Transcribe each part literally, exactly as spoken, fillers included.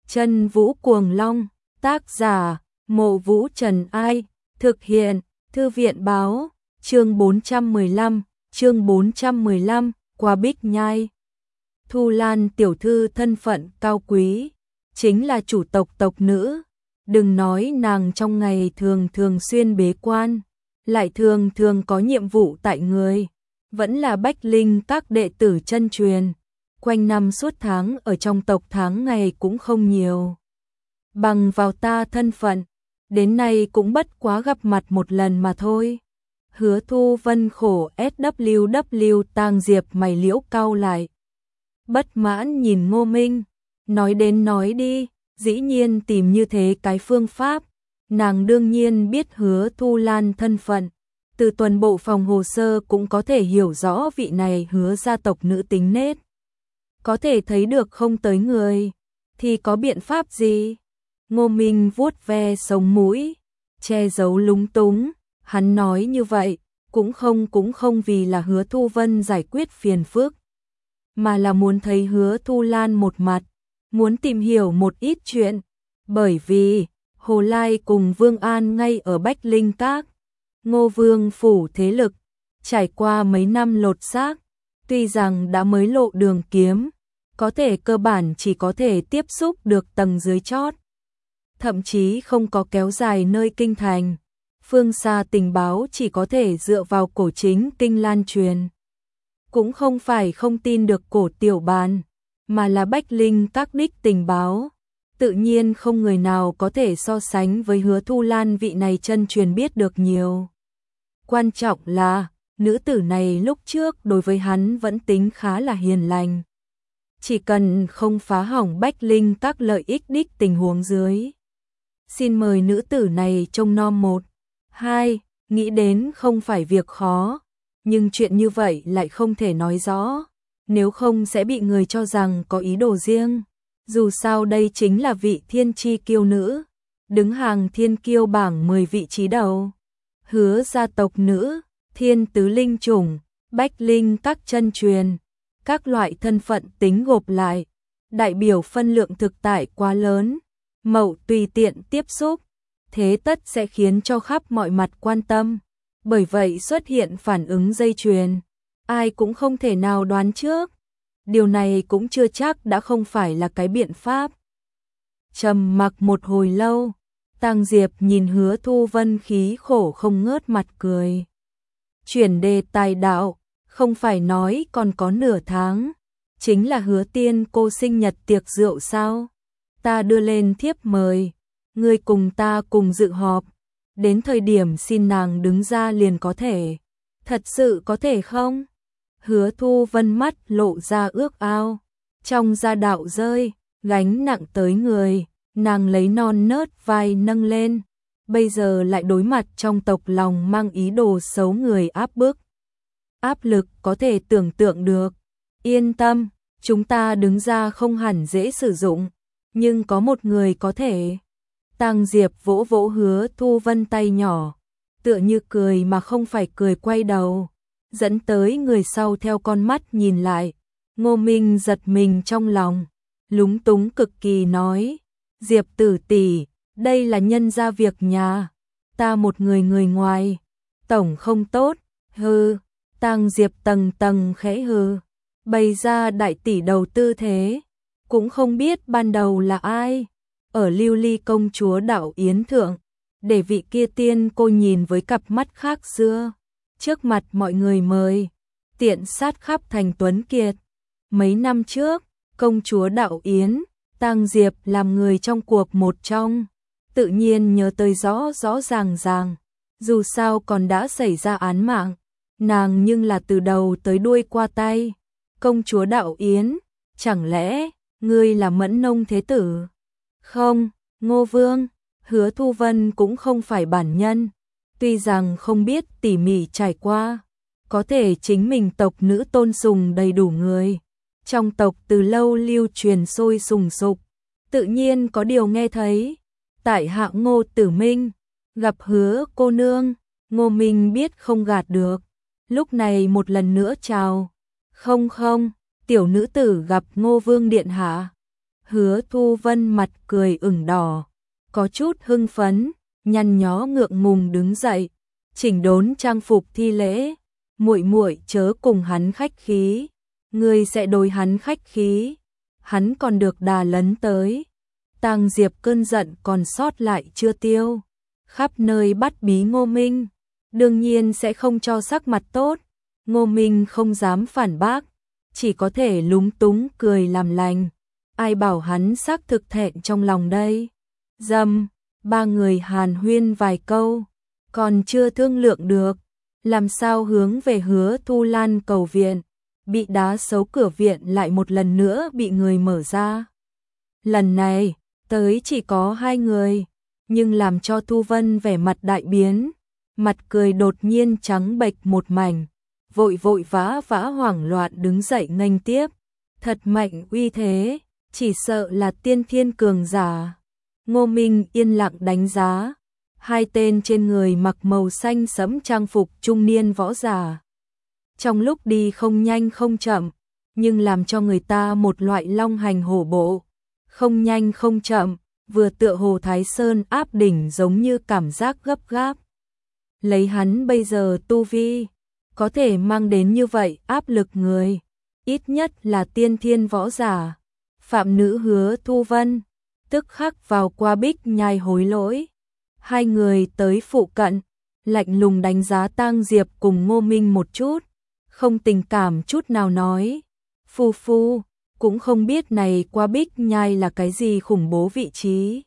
Chân Vũ Cuồng Long, tác giả, Mộ Vũ Trần Ai, thực hiện, Thư viện Báo, chương bốn trăm mười lăm, chương bốn trăm mười lăm, qua Bích Nhai. Thu Lan tiểu thư thân phận cao quý, chính là chủ tộc tộc nữ, đừng nói nàng trong ngày thường thường xuyên bế quan, lại thường thường có nhiệm vụ tại người, vẫn là Bách Linh các đệ tử chân truyền, quanh năm suốt tháng ở trong tộc tháng ngày cũng không nhiều. Bằng vào ta thân phận, đến nay cũng bất quá gặp mặt một lần mà thôi. Hứa Thu Vân khổ ét vê kép Tang Diệp mày liễu cau lại. Bất mãn nhìn Ngô Minh, nói đến nói đi, dĩ nhiên tìm như thế cái phương pháp. Nàng đương nhiên biết Hứa Thu Lan thân phận, từ toàn bộ phòng hồ sơ cũng có thể hiểu rõ vị này Hứa gia tộc nữ tính nết. Có thể thấy được không tới người, thì có biện pháp gì? Ngô Minh vuốt ve sống mũi, che giấu lúng túng, hắn nói như vậy, cũng không cũng không vì là Hứa Thu Vân giải quyết phiền phức, mà là muốn thấy Hứa Thu Lan một mặt, muốn tìm hiểu một ít chuyện, bởi vì Hồ Lai cùng Vương An ngay ở Bách Linh Các, Ngô Vương phủ thế lực, trải qua mấy năm lột xác, tuy rằng đã mới lộ đường kiếm, có thể cơ bản chỉ có thể tiếp xúc được tầng dưới chót, thậm chí không có kéo dài nơi kinh thành. Phương xa tình báo chỉ có thể dựa vào cổ chính kinh lan truyền. Cũng không phải không tin được cổ tiểu bàn, mà là Bách Linh các đích tình báo. Tự nhiên không người nào có thể so sánh với Hứa Thu Lan vị này chân truyền biết được nhiều. Quan trọng là, nữ tử này lúc trước đối với hắn vẫn tính khá là hiền lành. Chỉ cần không phá hỏng Bách Linh các lợi ích đích tình huống dưới. Xin mời nữ tử này trông nom một. Hai, nghĩ đến không phải việc khó, nhưng chuyện như vậy lại không thể nói rõ, nếu không sẽ bị người cho rằng có ý đồ riêng. Dù sao đây chính là vị thiên chi kiêu nữ, đứng hàng thiên kiêu bảng mười vị trí đầu. Hứa gia tộc nữ, thiên tứ linh chủng, Bách Linh các chân truyền, các loại thân phận tính gộp lại, đại biểu phân lượng thực tại quá lớn, mậu tùy tiện tiếp xúc, thế tất sẽ khiến cho khắp mọi mặt quan tâm. Bởi vậy xuất hiện phản ứng dây chuyền, ai cũng không thể nào đoán trước. Điều này cũng chưa chắc đã không phải là cái biện pháp. Trầm mặc một hồi lâu, Tang Diệp nhìn Hứa Thu Vân khí khổ không ngớt mặt cười. Chuyển đề tài đạo, không phải nói còn có nửa tháng, chính là Hứa tiên cô sinh nhật tiệc rượu sao? Ta đưa lên thiếp mời, ngươi cùng ta cùng dự họp, đến thời điểm xin nàng đứng ra liền có thể. Thật sự có thể không? Hứa Thu Vân mắt lộ ra ước ao, trong gia đạo rơi, gánh nặng tới người, nàng lấy non nớt vai nâng lên, bây giờ lại đối mặt trong tộc lòng mang ý đồ xấu người áp bức. Áp lực có thể tưởng tượng được, yên tâm, chúng ta đứng ra không hẳn dễ sử dụng, nhưng có một người có thể. Tang Diệp vỗ vỗ Hứa Thu Vân tay nhỏ, tựa như cười mà không phải cười quay đầu, dẫn tới người sau theo con mắt nhìn lại. Ngô Minh giật mình trong lòng, lúng túng cực kỳ nói, Diệp tử tỷ, đây là nhân gia việc nhà, ta một người người ngoài, tổng không tốt, hừ. Tang Diệp tầng tầng khẽ hừ, bày ra đại tỷ đầu tư thế, cũng không biết ban đầu là ai. Ở Lưu Ly công chúa đạo yến thượng, để vị kia tiên cô nhìn với cặp mắt khác xưa, trước mặt mọi người mời, tiện sát khắp thành tuấn kiệt. Mấy năm trước, công chúa đạo yến, Tang Diệp làm người trong cuộc một trong, tự nhiên nhớ tới rõ rõ ràng ràng, dù sao còn đã xảy ra án mạng, nàng nhưng là từ đầu tới đuôi qua tay. Công chúa đạo yến, chẳng lẽ ngươi là Mẫn Nông thế tử? Không, Ngô Vương, Hứa Thu Vân cũng không phải bản nhân, tuy rằng không biết tỉ mỉ trải qua, có thể chính mình tộc nữ tôn sùng đầy đủ người, trong tộc từ lâu lưu truyền sôi sùng sục, tự nhiên có điều nghe thấy. Tại hạ Ngô Tử Minh, gặp Hứa cô nương, Ngô Minh biết không gạt được, lúc này một lần nữa chào. Không không, tiểu nữ tử gặp Ngô Vương điện hạ. Hứa Thu Vân mặt cười ửng đỏ, có chút hưng phấn, nhăn nhó ngượng ngùng đứng dậy, chỉnh đốn trang phục thi lễ, muội muội chớ cùng hắn khách khí, ngươi sẽ đối hắn khách khí, hắn còn được đà lấn tới. Tang Diệp cơn giận còn sót lại chưa tiêu, khắp nơi bắt bí Ngô Minh, đương nhiên sẽ không cho sắc mặt tốt. Ngô Minh không dám phản bác, chỉ có thể lúng túng cười làm lành. Ai bảo hắn xác thực thẹn trong lòng đây. Dầm, ba người hàn huyên vài câu, còn chưa thương lượng được, làm sao hướng về Hứa Thu Lan cầu viện, bị đá xấu cửa viện lại một lần nữa bị người mở ra. Lần này, tới chỉ có hai người, nhưng làm cho Thu Vân vẻ mặt đại biến, mặt cười đột nhiên trắng bệch một mảnh, vội vội vã vã hoảng loạn đứng dậy nghênh tiếp, thật mạnh uy thế, chỉ sợ là tiên thiên cường giả. Ngô Minh yên lặng đánh giá, hai tên trên người mặc màu xanh sẫm trang phục trung niên võ giả. Trong lúc đi không nhanh không chậm, nhưng làm cho người ta một loại long hành hổ bộ, không nhanh không chậm, vừa tựa hồ Thái Sơn áp đỉnh giống như cảm giác gấp gáp. Lấy hắn bây giờ tu vi, có thể mang đến như vậy áp lực người, ít nhất là tiên thiên võ giả. Phạm nữ Hứa Thu Vân, tức khắc vào qua Bích Nhai hối lỗi. Hai người tới phụ cận, lạnh lùng đánh giá Tang Diệp cùng Ngô Minh một chút, không tình cảm chút nào nói. Phu phu, cũng không biết này qua Bích Nhai là cái gì khủng bố vị trí.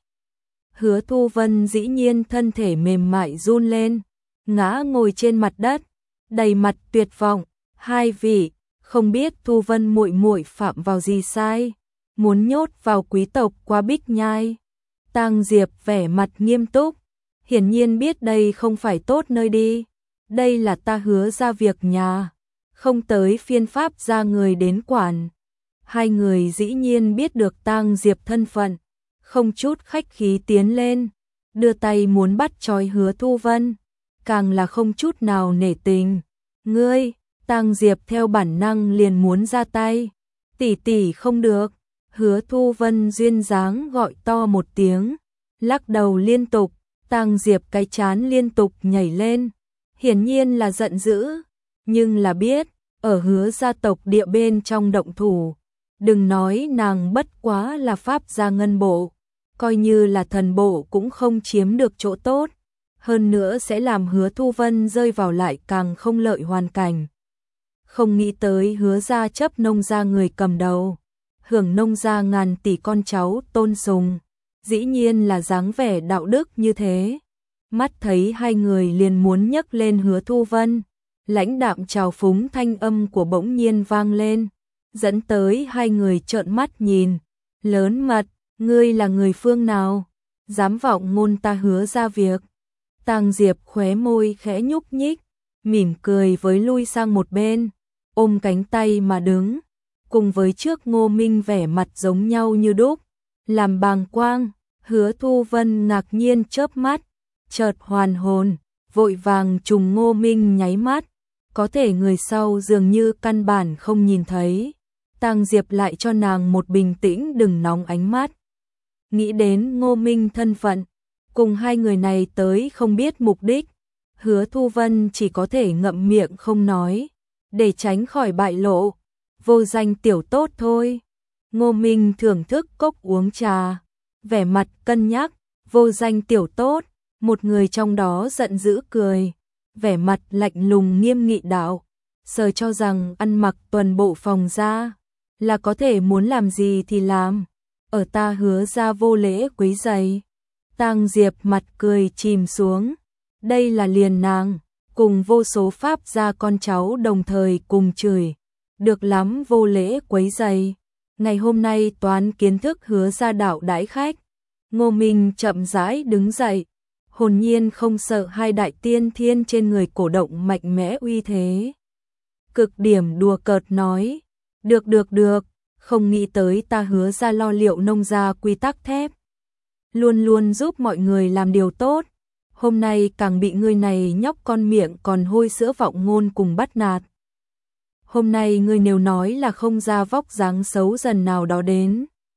Hứa Thu Vân dĩ nhiên thân thể mềm mại run lên, ngã ngồi trên mặt đất, đầy mặt tuyệt vọng. Hai vị, không biết Thu Vân muội muội phạm vào gì sai, muốn nhốt vào quý tộc qua Bích Nhai. Tang Diệp vẻ mặt nghiêm túc, hiển nhiên biết đây không phải tốt nơi đi, đây là ta Hứa ra việc nhà, không tới phiên pháp ra người đến quản. Hai người dĩ nhiên biết được Tang Diệp thân phận, không chút khách khí tiến lên, đưa tay muốn bắt trói Hứa Thu Vân, càng là không chút nào nể tình. Ngươi, Tang Diệp theo bản năng liền muốn ra tay, tỷ tỷ không được. Hứa Thu Vân duyên dáng gọi to một tiếng, lắc đầu liên tục. Tang Diệp cái chán liên tục nhảy lên, hiển nhiên là giận dữ, nhưng là biết, ở Hứa gia tộc địa bên trong động thủ, đừng nói nàng bất quá là pháp gia ngân bộ, coi như là thần bộ cũng không chiếm được chỗ tốt, hơn nữa sẽ làm Hứa Thu Vân rơi vào lại càng không lợi hoàn cảnh. Không nghĩ tới Hứa gia chấp nông gia người cầm đầu, hưởng nông gia ngàn tỷ con cháu tôn sùng, dĩ nhiên là dáng vẻ đạo đức như thế. Mắt thấy hai người liền muốn nhấc lên Hứa Thu Vân, lãnh đạm trào phúng thanh âm của bỗng nhiên vang lên, dẫn tới hai người trợn mắt nhìn, lớn mật, ngươi là người phương nào, dám vọng ngôn ta Hứa ra việc. Tang Diệp khóe môi khẽ nhúc nhích, mỉm cười với lui sang một bên, ôm cánh tay mà đứng, cùng với trước Ngô Minh vẻ mặt giống nhau như đúc, làm bàng quang. Hứa Thu Vân ngạc nhiên chớp mắt, chợt hoàn hồn, vội vàng trùng Ngô Minh nháy mắt, có thể người sau dường như căn bản không nhìn thấy. Tang Diệp lại cho nàng một bình tĩnh đừng nóng ánh mắt. Nghĩ đến Ngô Minh thân phận, cùng hai người này tới không biết mục đích, Hứa Thu Vân chỉ có thể ngậm miệng không nói, để tránh khỏi bại lộ, vô danh tiểu tốt thôi. Ngô Minh thưởng thức cốc uống trà, vẻ mặt cân nhắc, vô danh tiểu tốt, một người trong đó giận dữ cười, vẻ mặt lạnh lùng nghiêm nghị đạo, sờ cho rằng ăn mặc tuần bộ phòng ra, là có thể muốn làm gì thì làm, ở ta Hứa ra vô lễ quấy rầy. Tang Diệp mặt cười chìm xuống, đây là liền nàng, cùng vô số pháp gia con cháu đồng thời cùng chửi, được lắm vô lễ quấy rầy. Ngày hôm nay toán kiến thức Hứa ra đạo đãi khách. Ngô Minh chậm rãi đứng dậy, hồn nhiên không sợ hai đại tiên thiên trên người cổ động mạnh mẽ uy thế. Cực điểm đùa cợt nói, được được được, không nghĩ tới ta Hứa ra lo liệu nông gia quy tắc thép. Luôn luôn giúp mọi người làm điều tốt, hôm nay càng bị người này nhóc con miệng còn hôi sữa vọng ngôn cùng bắt nạt. Hôm nay ngươi nếu nói là không ra vóc dáng xấu dần nào đó đến.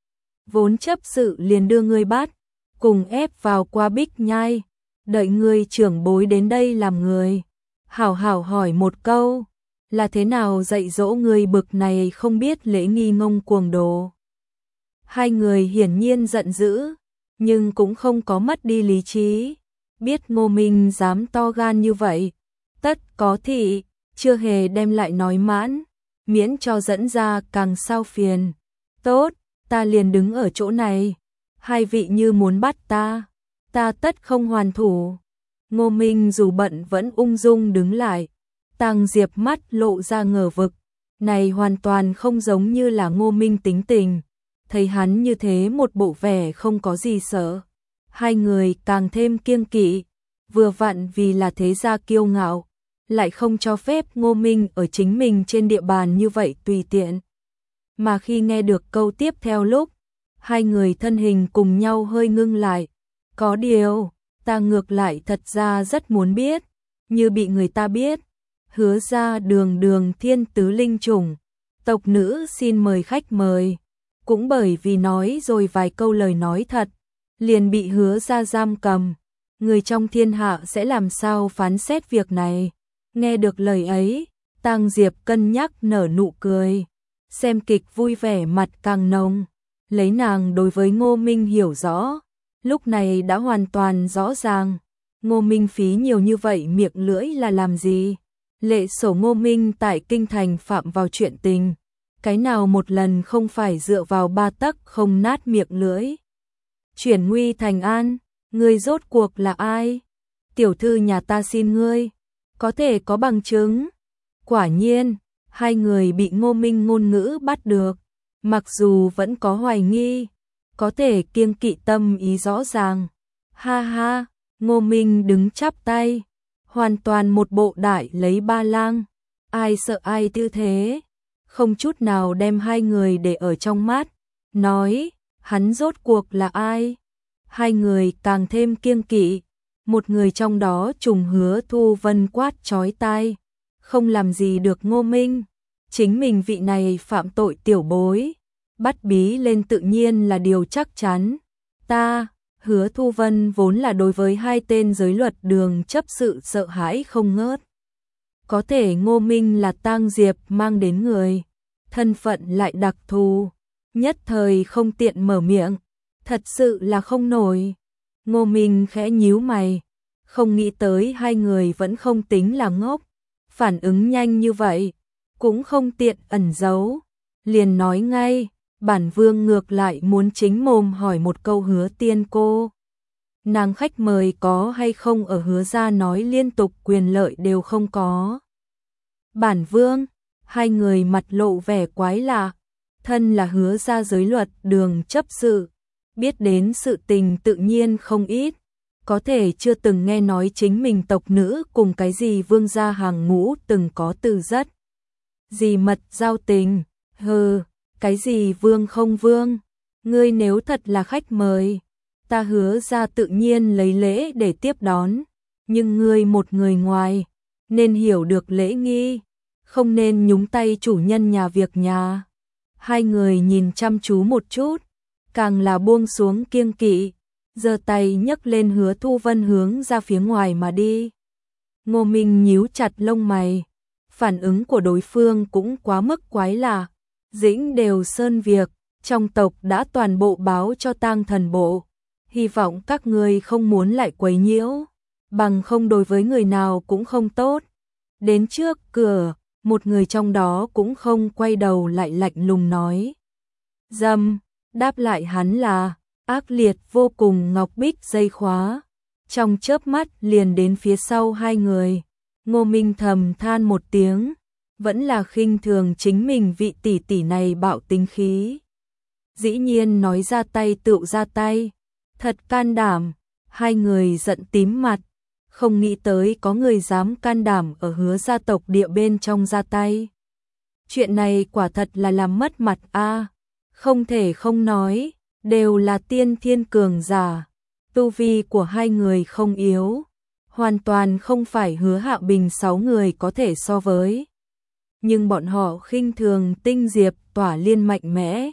vốn chấp sự liền đưa ngươi bắt, cùng ép vào qua Bích Nhai, đợi ngươi trưởng bối đến đây làm người. Hảo hảo hỏi một câu, là thế nào dạy dỗ người bực này không biết lễ nghi ngông cuồng đồ. Hai người hiển nhiên giận dữ, nhưng cũng không có mất đi lý trí, biết Ngô Minh dám to gan như vậy, tất có thị, chưa hề đem lại nói mãn, miễn cho dẫn ra càng sao phiền. Tốt, ta liền đứng ở chỗ này, hai vị như muốn bắt ta, ta tất không hoàn thủ. Ngô Minh dù bận vẫn ung dung đứng lại, Tang Diệp mắt lộ ra ngờ vực, này hoàn toàn không giống như là Ngô Minh tính tình, thấy hắn như thế một bộ vẻ không có gì sợ. Hai người càng thêm kiêng kỵ, vừa vặn vì là thế gia kiêu ngạo, lại không cho phép Ngô Minh ở chính mình trên địa bàn như vậy tùy tiện. Mà khi nghe được câu tiếp theo lúc, hai người thân hình cùng nhau hơi ngưng lại, có điều, ta ngược lại thật ra rất muốn biết, như bị người ta biết, Hứa ra đường đường thiên tứ linh chủng, tộc nữ xin mời khách mời, cũng bởi vì nói rồi vài câu lời nói thật, liền bị Hứa ra giam cầm, người trong thiên hạ sẽ làm sao phán xét việc này. Nghe được lời ấy, Tang Diệp cân nhắc nở nụ cười, xem kịch vui vẻ mặt càng nồng, lấy nàng đối với Ngô Minh hiểu rõ, lúc này đã hoàn toàn rõ ràng, Ngô Minh phí nhiều như vậy miệng lưỡi là làm gì? Lệ sổ Ngô Minh tại kinh thành phạm vào chuyện tình, cái nào một lần không phải dựa vào ba tấc không nát miệng lưỡi. Chuyển nguy thành an, ngươi rốt cuộc là ai? Tiểu thư nhà ta xin ngươi, có thể có bằng chứng. Quả nhiên, hai người bị Ngô Minh ngôn ngữ bắt được, mặc dù vẫn có hoài nghi, có thể kiêng kỵ tâm ý rõ ràng. Ha ha, Ngô Minh đứng chắp tay, hoàn toàn một bộ đại lấy ba lang, ai sợ ai tư thế, không chút nào đem hai người để ở trong mắt, nói, hắn rốt cuộc là ai? Hai người càng thêm kiêng kỵ, một người trong đó trùng Hứa Thu Vân quát chói tai, không làm gì được Ngô Minh, chính mình vị này phạm tội tiểu bối, bắt bí lên tự nhiên là điều chắc chắn. Ta, Hứa Thu Vân vốn là đối với hai tên giới luật đường chấp sự sợ hãi không ngớt. Có thể Ngô Minh là Tang Diệp mang đến người, thân phận lại đặc thù, nhất thời không tiện mở miệng, thật sự là không nổi. Ngô Minh khẽ nhíu mày, không nghĩ tới hai người vẫn không tính là ngốc, phản ứng nhanh như vậy, cũng không tiện ẩn giấu, liền nói ngay, bản vương ngược lại muốn chính mồm hỏi một câu Hứa tiên cô. Nàng khách mời có hay không ở Hứa gia nói liên tục quyền lợi đều không có. Bản vương, hai người mặt lộ vẻ quái lạ, thân là Hứa gia giới luật đường chấp sự, biết đến sự tình tự nhiên không ít, có thể chưa từng nghe nói chính mình tộc nữ cùng cái gì vương gia hàng ngũ từng có từ rất gì mật giao tình. Hừ, cái gì vương không vương, ngươi nếu thật là khách mời, ta Hứa ra tự nhiên lấy lễ để tiếp đón, nhưng ngươi một người ngoài, nên hiểu được lễ nghi, không nên nhúng tay chủ nhân nhà việc nhà. Hai người nhìn chăm chú một chút, càng là buông xuống kiêng kỵ, giơ tay nhấc lên Hứa Thu Vân hướng ra phía ngoài mà đi. Ngô Minh nhíu chặt lông mày, phản ứng của đối phương cũng quá mức quái lạ. Dĩnh đều sơn việc, trong tộc đã toàn bộ báo cho Tang thần bộ, hy vọng các ngươi không muốn lại quấy nhiễu, bằng không đối với người nào cũng không tốt. Đến trước cửa, một người trong đó cũng không quay đầu lại lạnh lùng nói. Dâm, đáp lại hắn là, ác liệt vô cùng ngọc bích dây khóa, trong chớp mắt liền đến phía sau hai người. Ngô Minh thầm than một tiếng, vẫn là khinh thường chính mình vị tỷ tỷ này bạo tính khí. Dĩ nhiên nói ra tay tựu ra tay, thật can đảm, hai người giận tím mặt, không nghĩ tới có người dám can đảm ở Hứa gia tộc địa bên trong ra tay. Chuyện này quả thật là làm mất mặt a, không thể không nói, đều là tiên thiên cường giả, tu vi của hai người không yếu, hoàn toàn không phải Hứa Hạo Bình sáu người có thể so với. Nhưng bọn họ khinh thường Tinh Diệp tỏa liên mạnh mẽ,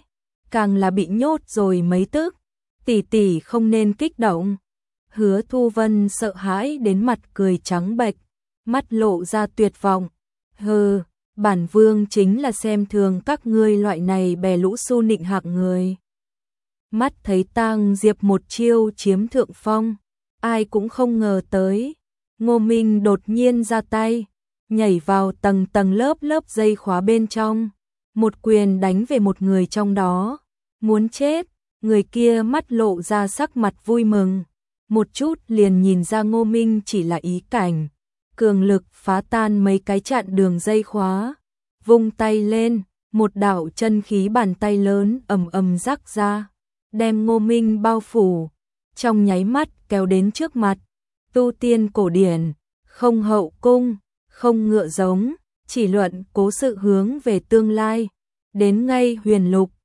càng là bị nhốt rồi mấy tức. Tỷ tỷ không nên kích động. Hứa Thu Vân sợ hãi đến mặt cười trắng bệch, mắt lộ ra tuyệt vọng. Hừ, bản vương chính là xem thường các ngươi loại này bè lũ su nịnh hạng người. Mắt thấy Tang Diệp một chiêu chiếm thượng phong, ai cũng không ngờ tới. Ngô Minh đột nhiên ra tay, nhảy vào tầng tầng lớp lớp dây khóa bên trong, một quyền đánh về một người trong đó. Muốn chết, người kia mắt lộ ra sắc mặt vui mừng, một chút liền nhìn ra Ngô Minh chỉ là ý cảnh, cường lực phá tan mấy cái chặn đường dây khóa, vung tay lên, một đạo chân khí bàn tay lớn ầm ầm rắc ra, đem Ngô Minh bao phủ, trong nháy mắt kéo đến trước mặt. Tu tiên cổ điển, không hậu cung, không ngựa giống, chỉ luận cố sự hướng về tương lai, đến ngay huyền lục,